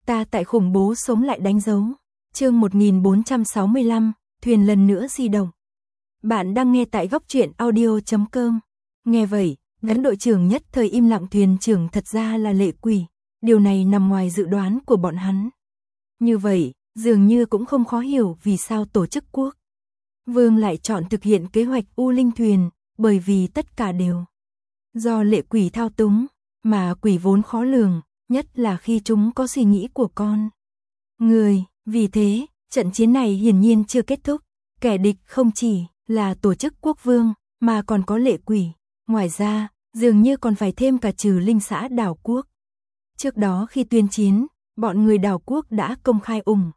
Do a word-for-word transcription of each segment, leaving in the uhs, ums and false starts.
Ta tại khủng bố sống lại đánh dấu. Chương một nghìn bốn trăm sáu mươi lăm, thuyền lần nữa di động. Bạn đang nghe tại góc truyện audio chấm com. Nghe vậy, gắn đội trưởng nhất thời im lặng. Thuyền trưởng thật ra là Lệ Quỷ. Điều này nằm ngoài dự đoán của bọn hắn. Như vậy, dường như cũng không khó hiểu vì sao tổ chức quốc vương lại chọn thực hiện kế hoạch U Linh thuyền, bởi vì tất cả đều do Lệ Quỷ thao túng, mà quỷ vốn khó lường, nhất là khi chúng có suy nghĩ của con người. Vì thế, trận chiến này hiển nhiên chưa kết thúc. Kẻ địch không chỉ là tổ chức quốc vương, mà còn có Lệ Quỷ. Ngoài ra, dường như còn phải thêm cả Trừ Linh xã đảo quốc. Trước đó khi tuyên chiến, bọn người đảo quốc đã công khai ủng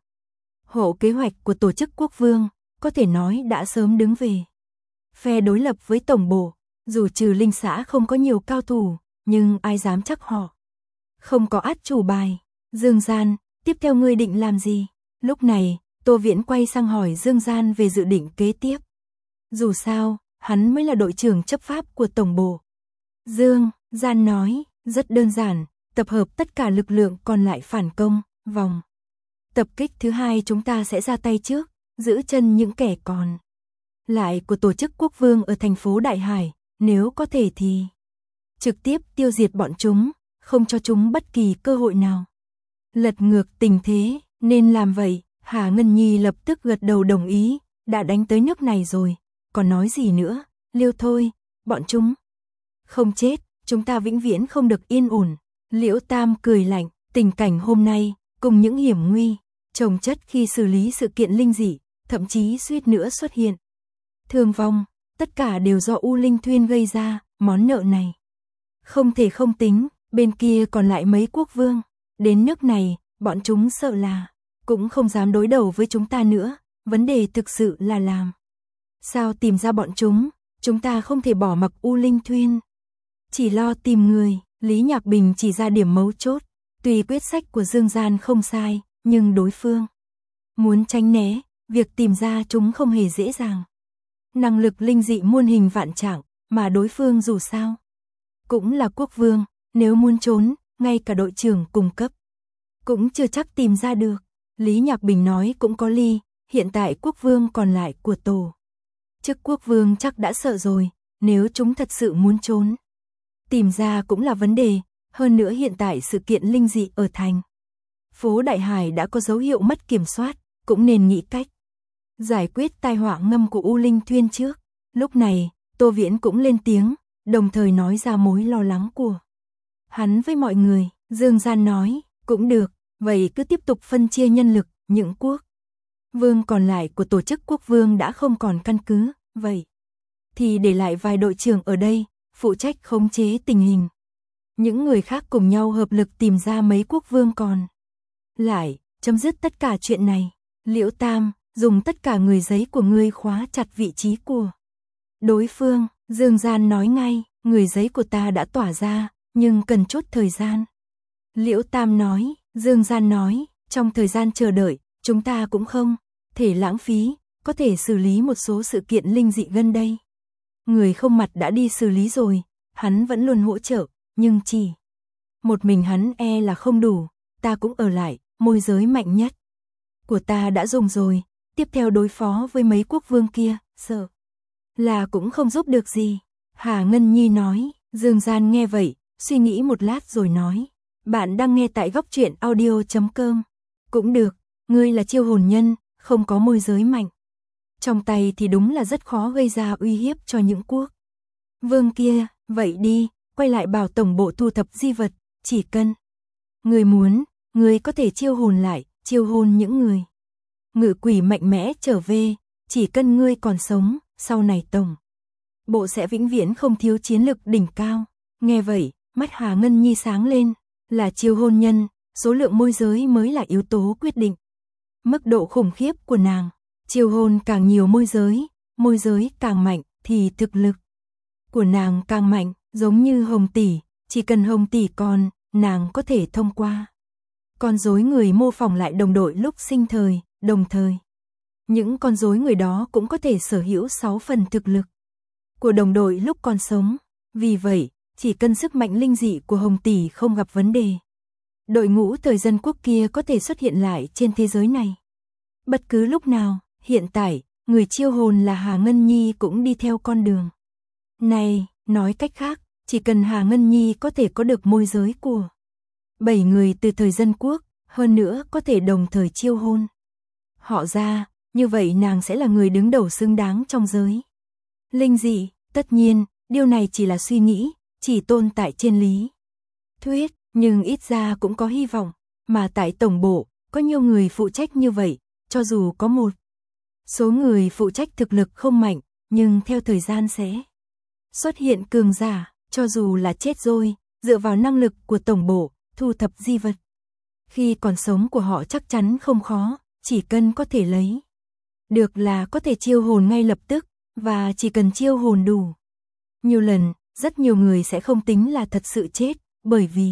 hộ kế hoạch của tổ chức quốc vương, có thể nói đã sớm đứng về phe đối lập với tổng bộ. Dù Trừ Linh xã không có nhiều cao thủ, nhưng ai dám chắc họ không có át chủ bài. Dương Gian, tiếp theo ngươi định làm gì? Lúc này, Tô Viễn quay sang hỏi Dương Gian về dự định kế tiếp. Dù sao, hắn mới là đội trưởng chấp pháp của tổng bộ. Dương Gian nói, rất đơn giản, tập hợp tất cả lực lượng còn lại phản công. Vòng tập kích thứ hai chúng ta sẽ ra tay trước, giữ chân những kẻ còn lại của tổ chức quốc vương ở thành phố Đại Hải, nếu có thể thì trực tiếp tiêu diệt bọn chúng, không cho chúng bất kỳ cơ hội nào lật ngược tình thế. Nên làm vậy. Hà Ngân Nhi lập tức gật đầu đồng ý. Đã đánh tới nước này rồi, còn nói gì nữa? Liêu thôi, bọn chúng không chết, chúng ta vĩnh viễn không được yên ổn. Liễu Tam cười lạnh, tình cảnh hôm nay cùng những hiểm nguy chồng chất khi xử lý sự kiện linh dị, thậm chí suýt nữa xuất hiện thương vong, tất cả đều do U Linh thuyền gây ra. Món nợ này không thể không tính. Bên kia còn lại mấy quốc vương, đến nước này, bọn chúng sợ là cũng không dám đối đầu với chúng ta nữa. Vấn đề thực sự là làm sao tìm ra bọn chúng. Chúng ta không thể bỏ mặc U Linh thuyền chỉ lo tìm người. Lý Nhạc Bình chỉ ra điểm mấu chốt. Tuy quyết sách của Dương Gian không sai, nhưng đối phương muốn tránh né, việc tìm ra chúng không hề dễ dàng. Năng lực linh dị muôn hình vạn trạng, mà đối phương dù sao cũng là quốc vương, nếu muốn trốn, ngay cả đội trưởng cung cấp cũng chưa chắc tìm ra được. Lý Nhạc Bình nói cũng có lý, hiện tại quốc vương còn lại của tổ chức quốc vương chắc đã sợ rồi, nếu chúng thật sự muốn trốn, tìm ra cũng là vấn đề. Hơn nữa hiện tại sự kiện linh dị ở thành phố Đại Hải đã có dấu hiệu mất kiểm soát, cũng nên nghĩ cách giải quyết tai họa ngầm của U Linh thuyền trước. Lúc này, Tô Viễn cũng lên tiếng, đồng thời nói ra mối lo lắng của hắn với mọi người. Dương Gian nói, cũng được, vậy cứ tiếp tục phân chia nhân lực. Những quốc vương còn lại của tổ chức quốc vương đã không còn căn cứ, vậy thì để lại vài đội trưởng ở đây, phụ trách khống chế tình hình. Những người khác cùng nhau hợp lực tìm ra mấy quốc vương còn lại, chấm dứt tất cả chuyện này. Liễu Tam, dùng tất cả người giấy của ngươi khóa chặt vị trí của đối phương. Dương Gian nói ngay, người giấy của ta đã tỏa ra, nhưng cần chút thời gian. Liễu Tam nói. Dương Gian nói, trong thời gian chờ đợi, chúng ta cũng không thể lãng phí, có thể xử lý một số sự kiện linh dị gần đây. Người không mặt đã đi xử lý rồi, hắn vẫn luôn hỗ trợ, nhưng chỉ một mình hắn e là không đủ. Ta cũng ở lại, môi giới mạnh nhất của ta đã dùng rồi, tiếp theo đối phó với mấy quốc vương kia, sợ là cũng không giúp được gì. Hà Ngân Nhi nói. Dương Gian nghe vậy, suy nghĩ một lát rồi nói, bạn đang nghe tại góc truyện audio chấm com. Cũng được, ngươi là chiêu hồn nhân, không có môi giới mạnh trong tay thì đúng là rất khó gây ra uy hiếp cho những quốc vương kia. Vậy đi, quay lại bảo tổng bộ thu thập di vật, chỉ cần ngươi muốn, ngươi có thể chiêu hồn lại, chiêu hồn những người ngự quỷ mạnh mẽ trở về. Chỉ cần ngươi còn sống, sau này tổng bộ sẽ vĩnh viễn không thiếu chiến lực đỉnh cao. Nghe vậy, mắt Hà Ngân Nhi sáng lên, là chiêu hồn nhân, số lượng môi giới mới là yếu tố quyết định mức độ khủng khiếp của nàng. Chiêu hồn càng nhiều môi giới, môi giới càng mạnh thì thực lực của nàng càng mạnh. Giống như Hồng tỷ, chỉ cần Hồng tỷ còn, nàng có thể thông qua con rối người mô phỏng lại đồng đội lúc sinh thời, đồng thời những con rối người đó cũng có thể sở hữu sáu phần thực lực của đồng đội lúc còn sống. Vì vậy, chỉ cần sức mạnh linh dị của Hồng tỷ không gặp vấn đề, đội ngũ thời dân quốc kia có thể xuất hiện lại trên thế giới này. Bất cứ lúc nào, hiện tại, người chiêu hồn là Hà Ngân Nhi cũng đi theo con đường này, nói cách khác, chỉ cần Hà Ngân Nhi có thể có được môi giới của bảy người từ thời dân quốc, hơn nữa có thể đồng thời chiêu hôn họ ra, như vậy nàng sẽ là người đứng đầu xứng đáng trong giới linh dị. Tất nhiên, điều này chỉ là suy nghĩ, chỉ tồn tại trên lý thuyết, nhưng ít ra cũng có hy vọng, mà tại tổng bộ, có nhiều người phụ trách như vậy, cho dù có một số người phụ trách thực lực không mạnh, nhưng theo thời gian sẽ xuất hiện cường giả, cho dù là chết rồi, dựa vào năng lực của tổng bộ, thu thập di vật. Khi còn sống của họ chắc chắn không khó, chỉ cần có thể lấy được là có thể chiêu hồn ngay lập tức, và chỉ cần chiêu hồn đủ nhiều lần, rất nhiều người sẽ không tính là thật sự chết, bởi vì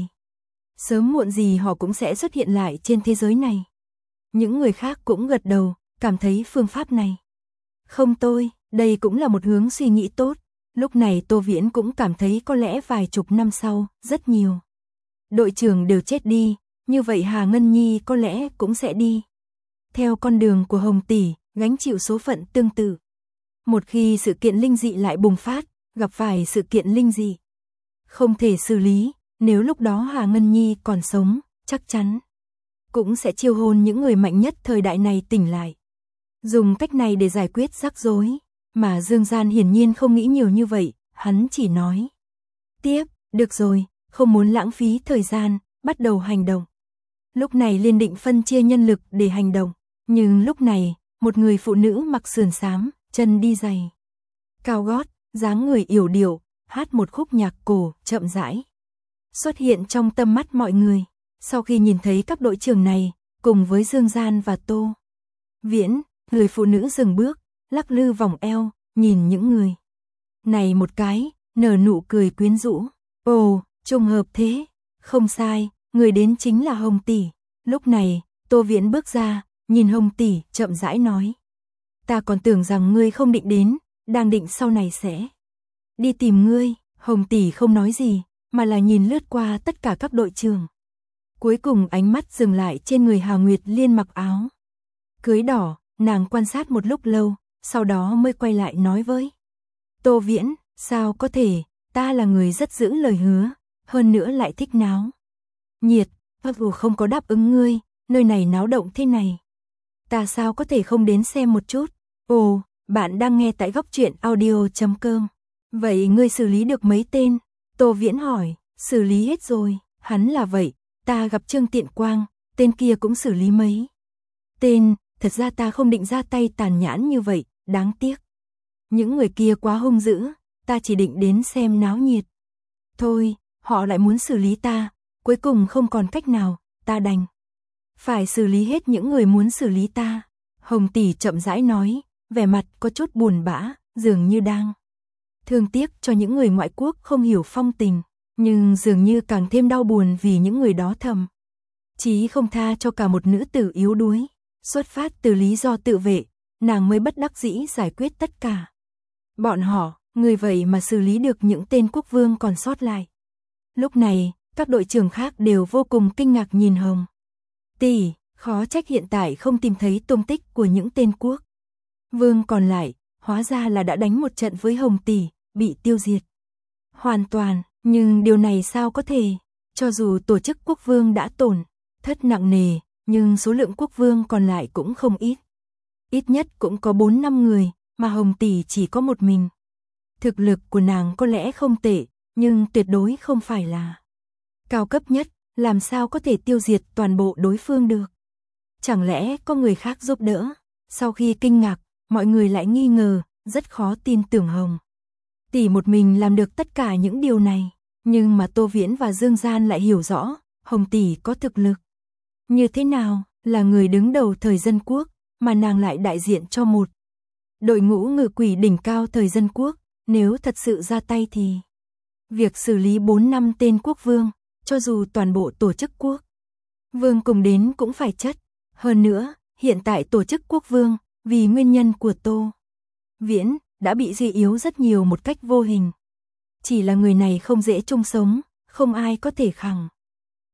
sớm muộn gì họ cũng sẽ xuất hiện lại trên thế giới này. Những người khác cũng gật đầu, cảm thấy phương pháp này không tồi, đây cũng là một hướng suy nghĩ tốt. Lúc này Tô Viễn cũng cảm thấy có lẽ vài chục năm sau, rất nhiều đội trưởng đều chết đi, như vậy Hà Ngân Nhi có lẽ cũng sẽ đi theo con đường của Hồng tỷ, gánh chịu số phận tương tự. Một khi sự kiện linh dị lại bùng phát, gặp phải sự kiện linh dị không thể xử lý, nếu lúc đó Hà Ngân Nhi còn sống, chắc chắn cũng sẽ chiêu hồn những người mạnh nhất thời đại này tỉnh lại. Dùng cách này để giải quyết rắc rối, mà Dương Gian hiển nhiên không nghĩ nhiều như vậy, hắn chỉ nói tiếp, được rồi, không muốn lãng phí thời gian, bắt đầu hành động. Lúc này Liên định phân chia nhân lực để hành động, nhưng lúc này, một người phụ nữ mặc sườn xám, chân đi giày cao gót, dáng người yểu điệu, hát một khúc nhạc cổ chậm rãi xuất hiện trong tầm mắt mọi người. Sau khi nhìn thấy các đội trưởng này, cùng với Dương Gian và Tô Viễn, người phụ nữ dừng bước, lắc lư vòng eo, nhìn những người này một cái, nở nụ cười quyến rũ. Ồ, trùng hợp thế, không sai, người đến chính là Hồng tỷ. Lúc này, Tô Viễn bước ra, nhìn Hồng tỷ, chậm rãi nói: "Ta còn tưởng rằng ngươi không định đến, đang định sau này sẽ đi tìm ngươi." Hồng tỷ không nói gì, mà là nhìn lướt qua tất cả các đội trưởng. Cuối cùng ánh mắt dừng lại trên người Hà Nguyệt Liên mặc áo cưới đỏ, nàng quan sát một lúc lâu, sau đó mới quay lại nói với Tô Viễn: "Sao có thể, ta là người rất giữ lời hứa, hơn nữa lại thích náo nhiệt, mặc dù không có đáp ứng ngươi, nơi này náo động thế này, ta sao có thể không đến xem một chút." Ồ, bạn đang nghe tại góc truyện audio chấm com. Vậy ngươi xử lý được mấy tên? Tô Viễn hỏi. Xử lý hết rồi, hắn là vậy, ta gặp Trương Tiện Quang, tên kia cũng xử lý mấy tên, thật ra ta không định ra tay tàn nhẫn như vậy, đáng tiếc. Những người kia quá hung dữ, ta chỉ định đến xem náo nhiệt. Thôi, họ lại muốn xử lý ta, cuối cùng không còn cách nào, ta đành phải xử lý hết những người muốn xử lý ta. Hồng tỷ chậm rãi nói, vẻ mặt có chút buồn bã, dường như đang thương tiếc cho những người ngoại quốc không hiểu phong tình, nhưng dường như càng thêm đau buồn vì những người đó thầm chí không tha cho cả một nữ tử yếu đuối. Xuất phát từ lý do tự vệ, nàng mới bất đắc dĩ giải quyết tất cả bọn họ, người vậy mà xử lý được những tên quốc vương còn sót lại. Lúc này, các đội trưởng khác đều vô cùng kinh ngạc nhìn Hồng tỷ, khó trách hiện tại không tìm thấy tung tích của những tên quốc vương còn lại, hóa ra là đã đánh một trận với Hồng tỷ, bị tiêu diệt hoàn toàn. Nhưng điều này sao có thể, cho dù tổ chức quốc vương đã tổn thất nặng nề, nhưng số lượng quốc vương còn lại cũng không ít. Ít nhất cũng có bốn năm người, mà Hồng tỷ chỉ có một mình. Thực lực của nàng có lẽ không tệ, nhưng tuyệt đối không phải là cao cấp nhất, làm sao có thể tiêu diệt toàn bộ đối phương được. Chẳng lẽ có người khác giúp đỡ? Sau khi kinh ngạc, mọi người lại nghi ngờ, rất khó tin tưởng Hồng tỷ một mình làm được tất cả những điều này. Nhưng mà Tô Viễn và Dương Gian lại hiểu rõ, Hồng tỷ có thực lực như thế nào, là người đứng đầu thời dân quốc, mà nàng lại đại diện cho một đội ngũ ngự quỷ đỉnh cao thời dân quốc, nếu thật sự ra tay thì việc xử lý bốn năm tên quốc vương, cho dù toàn bộ tổ chức quốc vương cùng đến cũng phải chất. Hơn nữa, hiện tại tổ chức quốc vương, vì nguyên nhân của Tô Viễn, đã bị suy yếu rất nhiều một cách vô hình. Chỉ là người này không dễ chung sống, không ai có thể khẳng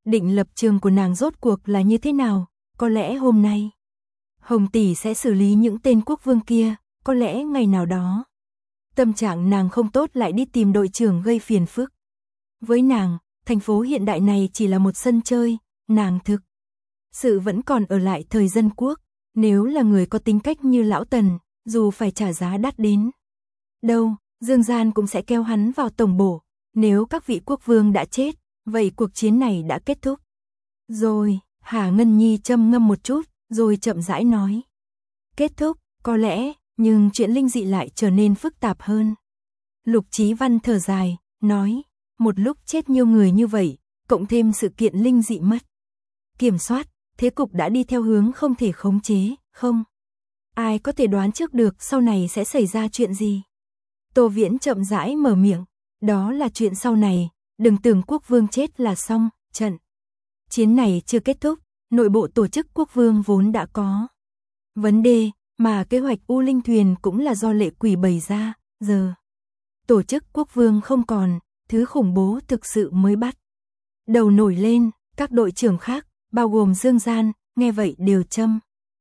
Định lập trường của nàng rốt cuộc là như thế nào? Có lẽ hôm nay Hồng tỷ sẽ xử lý những tên quốc vương kia, có lẽ ngày nào đó. Tâm trạng nàng không tốt lại đi tìm đội trưởng gây phiền phức. Với nàng, thành phố hiện đại này chỉ là một sân chơi, nàng thực sự vẫn còn ở lại thời dân quốc. Nếu là người có tính cách như lão Tần, dù phải trả giá đắt đến đâu, Dương Gian cũng sẽ kéo hắn vào tổng bộ. Nếu các vị quốc vương đã chết, vậy cuộc chiến này đã kết thúc. Rồi, Hà Ngân Nhi châm ngâm một chút, rồi chậm rãi nói. Kết thúc, có lẽ, nhưng chuyện linh dị lại trở nên phức tạp hơn. Lục Chí Văn thở dài, nói, một lúc chết nhiều người như vậy, cộng thêm sự kiện linh dị mất kiểm soát, thế cục đã đi theo hướng không thể khống chế, không ai có thể đoán trước được sau này sẽ xảy ra chuyện gì. Tô Viễn chậm rãi mở miệng, đó là chuyện sau này, đừng tưởng quốc vương chết là xong, trận chiến này chưa kết thúc, nội bộ tổ chức quốc vương vốn đã có vấn đề, mà kế hoạch U Linh Thuyền cũng là do lệ quỷ bày ra, giờ tổ chức quốc vương không còn, thứ khủng bố thực sự mới bắt đầu nổi lên. Các đội trưởng khác, bao gồm Dương Gian, nghe vậy đều châm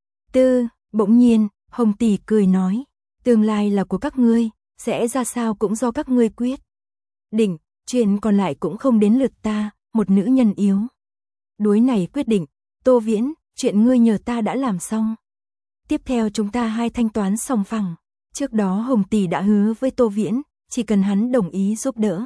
tư. Bỗng nhiên, Hồng tỷ cười nói, tương lai là của các ngươi, sẽ ra sao cũng do các ngươi quyết định, chuyện còn lại cũng không đến lượt ta, một nữ nhân yếu đuối này quyết định. Tô Viễn, chuyện ngươi nhờ ta đã làm xong, tiếp theo chúng ta hai thanh toán song phẳng. Trước đó Hồng tỷ đã hứa với Tô Viễn, chỉ cần hắn đồng ý giúp đỡ.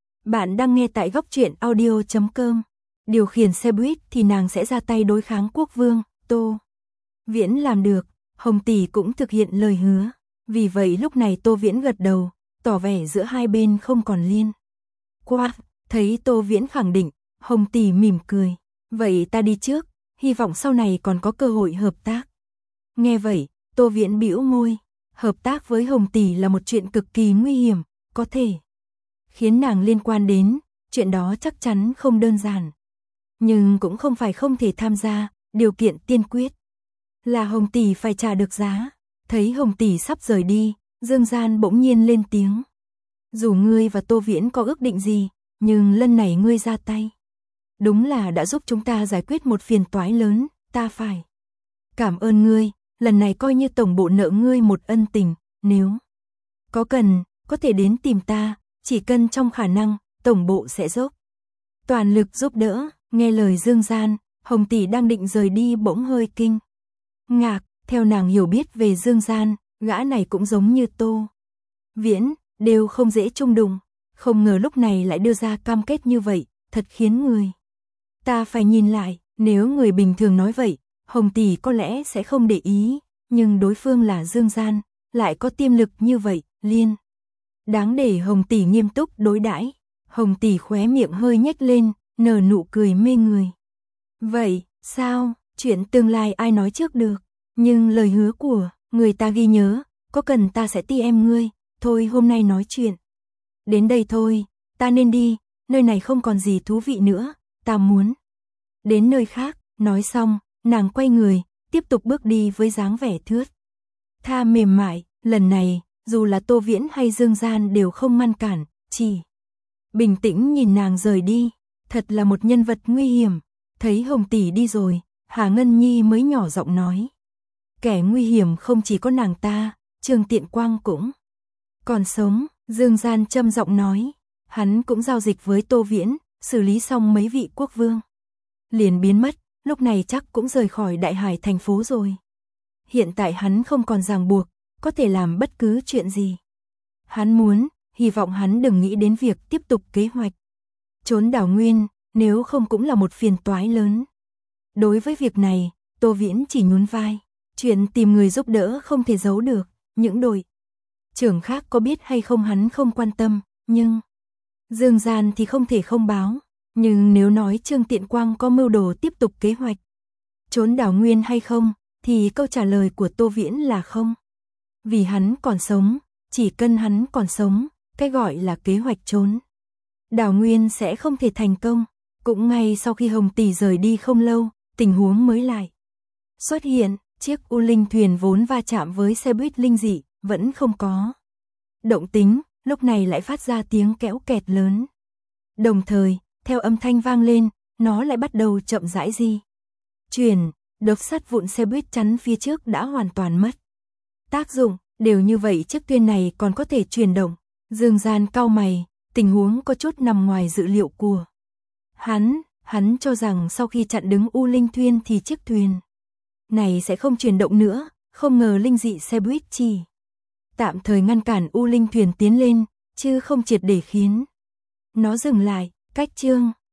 Bạn đang nghe tại góc truyện audio chấm com. Điều khiển xe buýt thì nàng sẽ ra tay đối kháng quốc vương. Tô Viễn làm được, Hồng tỷ cũng thực hiện lời hứa. Vì vậy lúc này Tô Viễn gật đầu, tỏ vẻ giữa hai bên không còn liên qua. Thấy Tô Viễn khẳng định, Hồng tỷ mỉm cười. Vậy ta đi trước, hy vọng sau này còn có cơ hội hợp tác. Nghe vậy, Tô Viễn bĩu môi. Hợp tác với Hồng tỷ là một chuyện cực kỳ nguy hiểm, có thể khiến nàng liên quan đến, chuyện đó chắc chắn không đơn giản. Nhưng cũng không phải không thể tham gia, điều kiện tiên quyết là Hồng tỷ phải trả được giá. Thấy Hồng tỷ sắp rời đi, Dương Gian bỗng nhiên lên tiếng. Dù ngươi và Tô Viễn có ước định gì, nhưng lần này ngươi ra tay, đúng là đã giúp chúng ta giải quyết một phiền toái lớn, ta phải cảm ơn ngươi, lần này coi như tổng bộ nợ ngươi một ân tình, nếu có cần, có thể đến tìm ta, chỉ cần trong khả năng, tổng bộ sẽ dốc toàn lực giúp đỡ. Nghe lời Dương Gian, Hồng tỷ đang định rời đi bỗng hơi kinh ngạc, theo nàng hiểu biết về Dương Gian, gã này cũng giống như Tô Viễn, đều không dễ chung đụng, không ngờ lúc này lại đưa ra cam kết như vậy, thật khiến người ta phải nhìn lại. Nếu người bình thường nói vậy, Hồng tỷ có lẽ sẽ không để ý, nhưng đối phương là Dương Gian, lại có tiềm lực như vậy, liên đáng để Hồng tỷ nghiêm túc đối đãi. Hồng tỷ khóe miệng hơi nhếch lên, nở nụ cười mê người. Vậy, sao, chuyện tương lai ai nói trước được, nhưng lời hứa của người ta ghi nhớ, có cần ta sẽ ti em ngươi. Thôi hôm nay nói chuyện đến đây thôi, ta nên đi, nơi này không còn gì thú vị nữa, ta muốn đến nơi khác. Nói xong, nàng quay người, tiếp tục bước đi với dáng vẻ thướt tha mềm mại. Lần này, dù là Tô Viễn hay Dương Gian đều không ngăn cản, chỉ bình tĩnh nhìn nàng rời đi. Thật là một nhân vật nguy hiểm. Thấy Hồng tỷ đi rồi, Hà Ngân Nhi mới nhỏ giọng nói. Kẻ nguy hiểm không chỉ có nàng ta, Trương Tiện Quang cũng còn sống. Dương Gian châm giọng nói, hắn cũng giao dịch với Tô Viễn, xử lý xong mấy vị quốc vương liền biến mất, lúc này chắc cũng rời khỏi Đại Hải thành phố rồi. Hiện tại hắn không còn ràng buộc, có thể làm bất cứ chuyện gì hắn muốn, hy vọng hắn đừng nghĩ đến việc tiếp tục kế hoạch trốn đảo nguyên, nếu không cũng là một phiền toái lớn. Đối với việc này, Tô Viễn chỉ nhún vai, chuyện tìm người giúp đỡ không thể giấu được, những đội trưởng khác có biết hay không hắn không quan tâm, nhưng Dương Gian thì không thể không báo. Nhưng nếu nói Trương Tiện Quang có mưu đồ tiếp tục kế hoạch trốn đảo nguyên hay không, thì câu trả lời của Tô Viễn là không. Vì hắn còn sống, chỉ cần hắn còn sống, cái gọi là kế hoạch trốn đảo nguyên sẽ không thể thành công. Cũng ngay sau khi Hồng tỷ rời đi không lâu, tình huống mới lại xuất hiện. Chiếc U Linh thuyền vốn va chạm với xe buýt linh dị, vẫn không có động tính, lúc này lại phát ra tiếng kéo kẹt lớn. Đồng thời, theo âm thanh vang lên, nó lại bắt đầu chậm rãi di chuyển, đống sắt vụn xe buýt chắn phía trước đã hoàn toàn mất tác dụng, đều như vậy chiếc thuyền này còn có thể chuyển động. Dương Gian cau mày, tình huống có chút nằm ngoài dự liệu của hắn, hắn cho rằng sau khi chặn đứng U Linh thuyền thì chiếc thuyền này sẽ không chuyển động nữa, không ngờ linh dị xe buýt chỉ tạm thời ngăn cản U Linh thuyền tiến lên, chứ không triệt để khiến nó dừng lại. Cách chương